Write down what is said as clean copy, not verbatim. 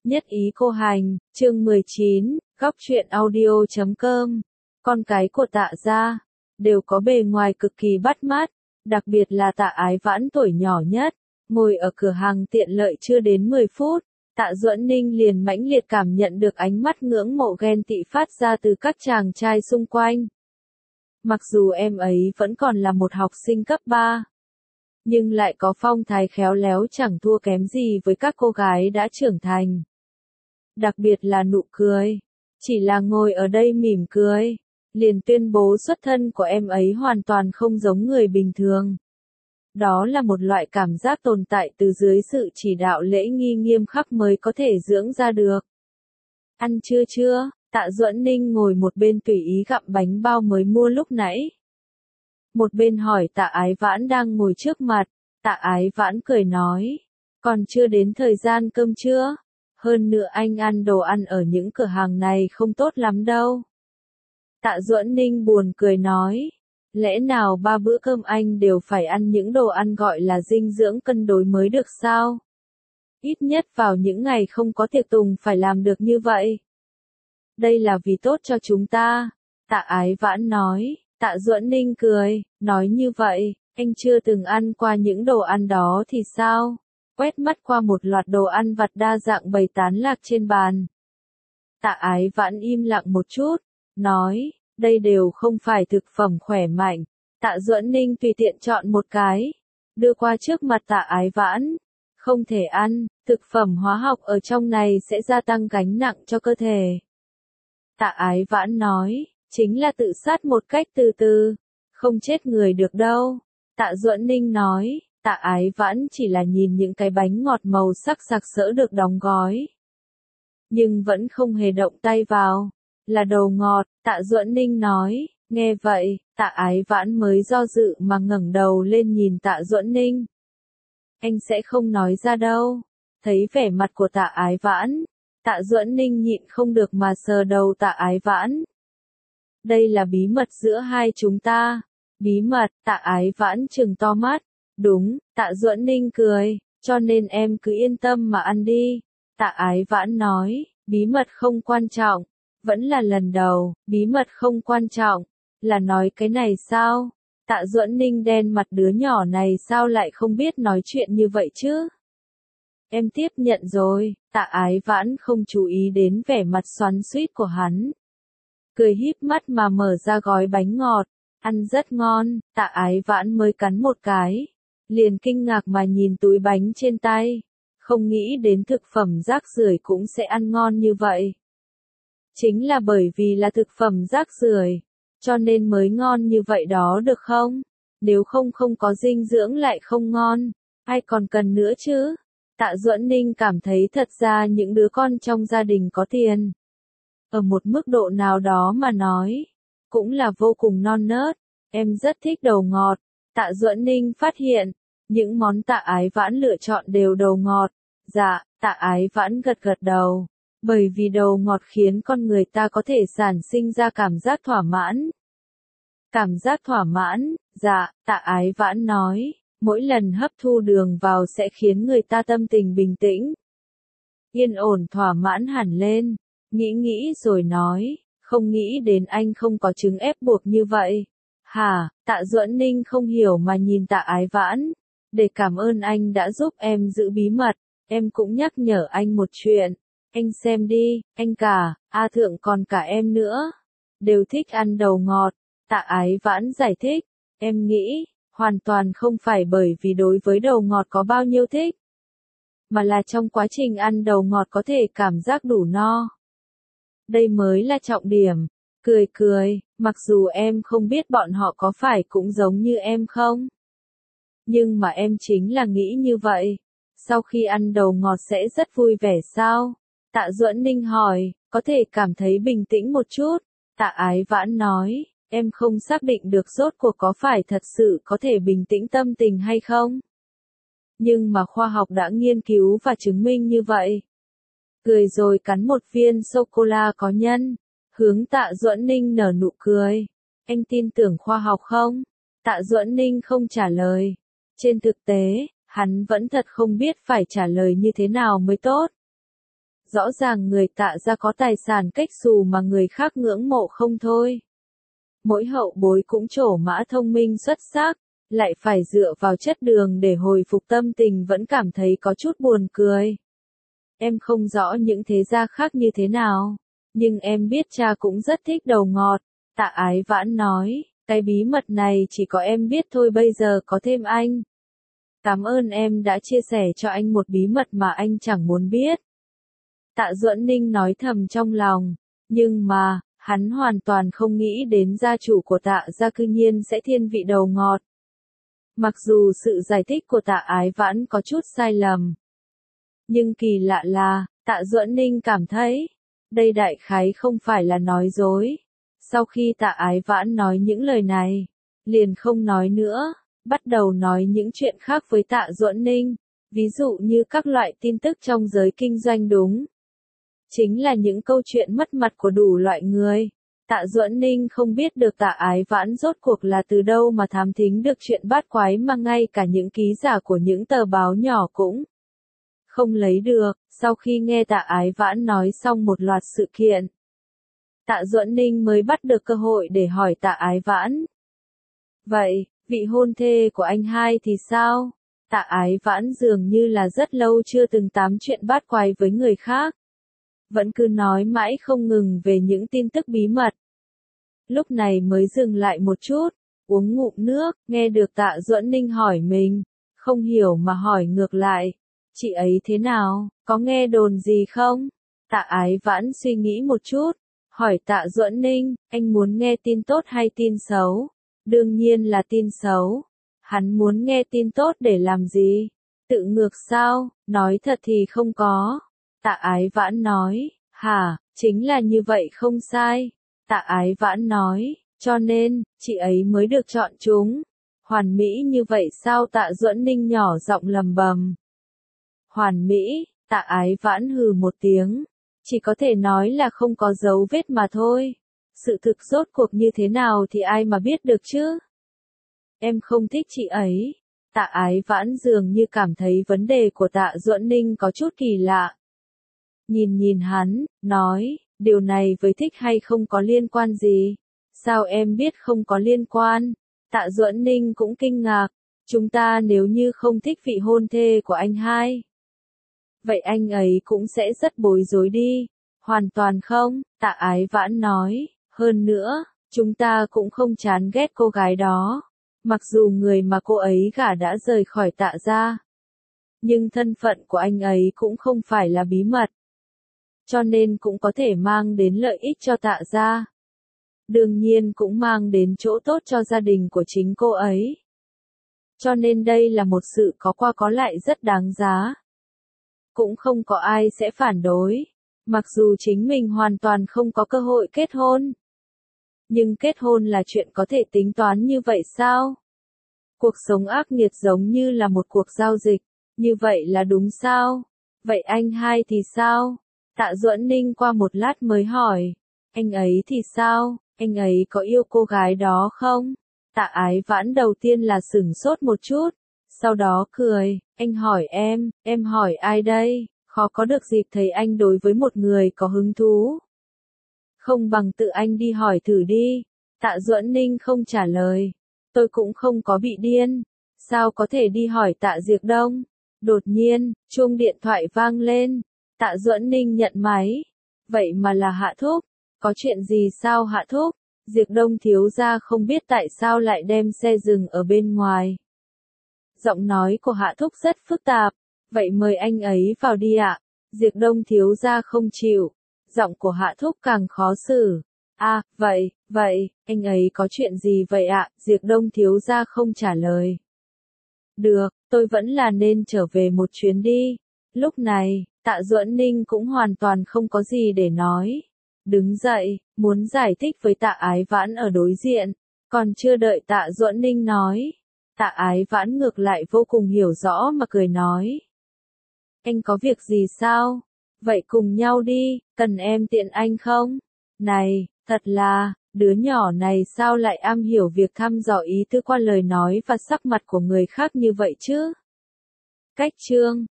Nhất ý cô hành, chương 19, góc truyện audio.com. Con cái của Tạ gia đều có bề ngoài cực kỳ bắt mắt, đặc biệt là Tạ Ái Vãn tuổi nhỏ nhất, ngồi ở cửa hàng tiện lợi chưa đến 10 phút, Tạ Duẫn Ninh liền mãnh liệt cảm nhận được ánh mắt ngưỡng mộ ghen tị phát ra từ các chàng trai xung quanh. Mặc dù em ấy vẫn còn là một học sinh cấp 3, nhưng lại có phong thái khéo léo chẳng thua kém gì với các cô gái đã trưởng thành. Đặc biệt là nụ cười, chỉ là ngồi ở đây mỉm cười, liền tuyên bố xuất thân của em ấy hoàn toàn không giống người bình thường. Đó là một loại cảm giác tồn tại từ dưới sự chỉ đạo lễ nghi nghiêm khắc mới có thể dưỡng ra được. Ăn trưa chưa? Tạ Duẫn Ninh ngồi một bên tùy ý gặm bánh bao mới mua lúc nãy. Một bên hỏi Tạ Ái Vãn đang ngồi trước mặt, Tạ Ái Vãn cười nói, còn chưa đến thời gian cơm trưa, hơn nữa anh ăn đồ ăn ở những cửa hàng này không tốt lắm đâu. Tạ Duẫn Ninh buồn cười nói, lẽ nào 3 bữa cơm anh đều phải ăn những đồ ăn gọi là dinh dưỡng cân đối mới được sao? Ít nhất vào những ngày không có tiệc tùng phải làm được như vậy. Đây là vì tốt cho chúng ta, Tạ Ái Vãn nói. Tạ Duẫn Ninh cười, nói như vậy, anh chưa từng ăn qua những đồ ăn đó thì sao? Quét mắt qua một loạt đồ ăn vặt đa dạng bày tán lạc trên bàn. Tạ Ái Vãn im lặng một chút, nói, đây đều không phải thực phẩm khỏe mạnh. Tạ Duẫn Ninh tùy tiện chọn một cái, đưa qua trước mặt Tạ Ái Vãn. Không thể ăn, thực phẩm hóa học ở trong này sẽ gia tăng gánh nặng cho cơ thể. Tạ Ái Vãn nói, chính là tự sát một cách từ từ, không chết người được đâu. Tạ Duẫn Ninh nói, Tạ Ái Vãn chỉ là nhìn những cái bánh ngọt màu sắc sặc sỡ được đóng gói, nhưng vẫn không hề động tay vào, là đồ ngọt. Tạ Duẫn Ninh nói, nghe vậy, Tạ Ái Vãn mới do dự mà ngẩng đầu lên nhìn Tạ Duẫn Ninh. Anh sẽ không nói ra đâu. Thấy vẻ mặt của Tạ Ái Vãn, Tạ Duẫn Ninh nhịn không được mà sờ đầu Tạ Ái Vãn. Đây là bí mật giữa hai chúng ta. Bí mật? Tạ Ái Vãn trừng to mắt. Đúng, Tạ Duẫn Ninh cười, cho nên em cứ yên tâm mà ăn đi. Tạ Ái Vãn nói, bí mật không quan trọng, vẫn là lần đầu, bí mật không quan trọng, là nói cái này sao? Tạ Duẫn Ninh đen mặt, đứa nhỏ này sao lại không biết nói chuyện như vậy chứ? Em tiếp nhận rồi. Tạ Ái Vãn không chú ý đến vẻ mặt xoắn xuýt của hắn, cười híp mắt mà mở ra gói bánh ngọt, ăn rất ngon. Tạ Ái Vãn mới cắn một cái, liền kinh ngạc mà nhìn túi bánh trên tay, không nghĩ đến thực phẩm rác rưởi cũng sẽ ăn ngon như vậy. Chính là bởi vì là thực phẩm rác rưởi, cho nên mới ngon như vậy đó được không? Nếu không không có dinh dưỡng lại không ngon, ai còn cần nữa chứ? Tạ Duẫn Ninh cảm thấy thật ra những đứa con trong gia đình có tiền, ở một mức độ nào đó mà nói, cũng là vô cùng non nớt. Em rất thích đồ ngọt. Tạ Duẫn Ninh phát hiện, những món Tạ Ái Vãn lựa chọn đều đồ ngọt. Dạ, Tạ Ái Vãn gật gật đầu, bởi vì đồ ngọt khiến con người ta có thể sản sinh ra cảm giác thỏa mãn. Cảm giác thỏa mãn? Dạ, Tạ Ái Vãn nói, mỗi lần hấp thu đường vào sẽ khiến người ta tâm tình bình tĩnh, yên ổn, thỏa mãn hẳn lên. Nghĩ rồi nói, không nghĩ đến anh không có chứng ép buộc như vậy. Hả? Tạ Duẫn Ninh không hiểu mà nhìn Tạ Ái Vãn. Để cảm ơn anh đã giúp em giữ bí mật, em cũng nhắc nhở anh một chuyện. Anh xem đi, anh cả, A Thượng còn cả em nữa, đều thích ăn đồ ngọt. Tạ Ái Vãn giải thích, em nghĩ, hoàn toàn không phải bởi vì đối với đồ ngọt có bao nhiêu thích, mà là trong quá trình ăn đồ ngọt có thể cảm giác đủ no. Đây mới là trọng điểm. Cười, mặc dù em không biết bọn họ có phải cũng giống như em không, nhưng mà em chính là nghĩ như vậy. Sau khi ăn đồ ngọt sẽ rất vui vẻ sao? Tạ Duẫn Ninh hỏi, có thể cảm thấy bình tĩnh một chút. Tạ Ái Vãn nói, em không xác định được rốt cuộc có phải thật sự có thể bình tĩnh tâm tình hay không, nhưng mà khoa học đã nghiên cứu và chứng minh như vậy. Cười rồi cắn một viên sô-cô-la có nhân, hướng Tạ Duẫn Ninh nở nụ cười. Anh tin tưởng khoa học không? Tạ Duẫn Ninh không trả lời. Trên thực tế, hắn vẫn thật không biết phải trả lời như thế nào mới tốt. Rõ ràng người Tạ gia có tài sản cách xù mà người khác ngưỡng mộ không thôi. Mỗi hậu bối cũng trổ mã thông minh xuất sắc, lại phải dựa vào chất đường để hồi phục tâm tình vẫn cảm thấy có chút buồn cười. Em không rõ những thế gia khác như thế nào, nhưng em biết cha cũng rất thích đầu ngọt, Tạ Ái Vãn nói, cái bí mật này chỉ có em biết thôi, bây giờ có thêm anh. Cảm ơn em đã chia sẻ cho anh một bí mật mà anh chẳng muốn biết. Tạ Duẫn Ninh nói thầm trong lòng, nhưng mà, hắn hoàn toàn không nghĩ đến gia chủ của Tạ gia cư nhiên sẽ thiên vị đầu ngọt. Mặc dù sự giải thích của Tạ Ái Vãn có chút sai lầm, nhưng kỳ lạ là, Tạ Duẫn Ninh cảm thấy, đây đại khái không phải là nói dối. Sau khi Tạ Ái Vãn nói những lời này, liền không nói nữa, bắt đầu nói những chuyện khác với Tạ Duẫn Ninh, ví dụ như các loại tin tức trong giới kinh doanh đúng. Chính là những câu chuyện mất mặt của đủ loại người. Tạ Duẫn Ninh không biết được Tạ Ái Vãn rốt cuộc là từ đâu mà thám thính được chuyện bát quái mà ngay cả những ký giả của những tờ báo nhỏ cũng không lấy được. Sau khi nghe Tạ Ái Vãn nói xong một loạt sự kiện, Tạ Duẫn Ninh mới bắt được cơ hội để hỏi Tạ Ái Vãn. Vậy, vị hôn thê của anh hai thì sao? Tạ Ái Vãn dường như là rất lâu chưa từng tám chuyện bát quái với người khác. Vẫn cứ nói mãi không ngừng về những tin tức bí mật. Lúc này mới dừng lại một chút, uống ngụm nước, nghe được Tạ Duẫn Ninh hỏi mình, không hiểu mà hỏi ngược lại. Chị ấy thế nào, có nghe đồn gì không? Tạ Ái Vãn suy nghĩ một chút, hỏi Tạ Duẫn Ninh, anh muốn nghe tin tốt hay tin xấu? Đương nhiên là tin xấu. Hắn muốn nghe tin tốt để làm gì? Tự ngược sao? Nói thật thì không có. Tạ Ái Vãn nói, hả, chính là như vậy không sai. Tạ Ái Vãn nói, cho nên, chị ấy mới được chọn chúng. Hoàn mỹ như vậy sao? Tạ Duẫn Ninh nhỏ giọng lầm bầm. Hoàn mỹ, Tạ Ái Vãn hừ một tiếng. Chỉ có thể nói là không có dấu vết mà thôi. Sự thực rốt cuộc như thế nào thì ai mà biết được chứ? Em không thích chị ấy. Tạ Ái Vãn dường như cảm thấy vấn đề của Tạ Duẫn Ninh có chút kỳ lạ. Nhìn hắn, nói, điều này với thích hay không có liên quan gì? Sao em biết không có liên quan? Tạ Duẫn Ninh cũng kinh ngạc. Chúng ta nếu như không thích vị hôn thê của anh hai, vậy anh ấy cũng sẽ rất bối rối đi. Hoàn toàn không, Tạ Ái Vãn nói. Hơn nữa, chúng ta cũng không chán ghét cô gái đó. Mặc dù người mà cô ấy gả đã rời khỏi Tạ gia, nhưng thân phận của anh ấy cũng không phải là bí mật. Cho nên cũng có thể mang đến lợi ích cho Tạ gia. Đương nhiên cũng mang đến chỗ tốt cho gia đình của chính cô ấy. Cho nên đây là một sự có qua có lại rất đáng giá. Cũng không có ai sẽ phản đối. Mặc dù chính mình hoàn toàn không có cơ hội kết hôn. Nhưng kết hôn là chuyện có thể tính toán như vậy sao? Cuộc sống ác nghiệt giống như là một cuộc giao dịch. Như vậy là đúng sao? Vậy anh hai thì sao? Tạ Duẫn Ninh qua một lát mới hỏi. Anh ấy thì sao? Anh ấy có yêu cô gái đó không? Tạ Ái Vãn đầu tiên là sửng sốt một chút. Sau đó cười. Anh hỏi em hỏi ai đây? Khó có được dịp thấy anh đối với một người có hứng thú. Không bằng tự anh đi hỏi thử đi. Tạ Duẫn Ninh không trả lời. Tôi cũng không có bị điên. Sao có thể đi hỏi Tạ Diệc Đông? Đột nhiên, chuông điện thoại vang lên. Tạ Duẫn Ninh nhận máy. Vậy mà là Hạ Thúc. Có chuyện gì sao Hạ Thúc? Diệc Đông thiếu gia không biết tại sao lại đem xe dừng ở bên ngoài. Giọng nói của Hạ Thúc rất phức tạp. Vậy mời anh ấy vào đi ạ. Diệc Đông thiếu gia không chịu. Giọng của Hạ Thúc càng khó xử. À, vậy, anh ấy có chuyện gì vậy ạ? Diệc Đông thiếu gia không trả lời. Được, tôi vẫn là nên trở về một chuyến đi. Lúc này, Tạ Duẫn Ninh cũng hoàn toàn không có gì để nói. Đứng dậy, muốn giải thích với Tạ Ái Vãn ở đối diện. Còn chưa đợi Tạ Duẫn Ninh nói. Tạ Ái Vãn ngược lại vô cùng hiểu rõ mà cười nói. Anh có việc gì sao? Vậy cùng nhau đi, cần em tiện anh không? Này, thật là, đứa nhỏ này sao lại am hiểu việc thăm dò ý tứ qua lời nói và sắc mặt của người khác như vậy chứ? Cách chương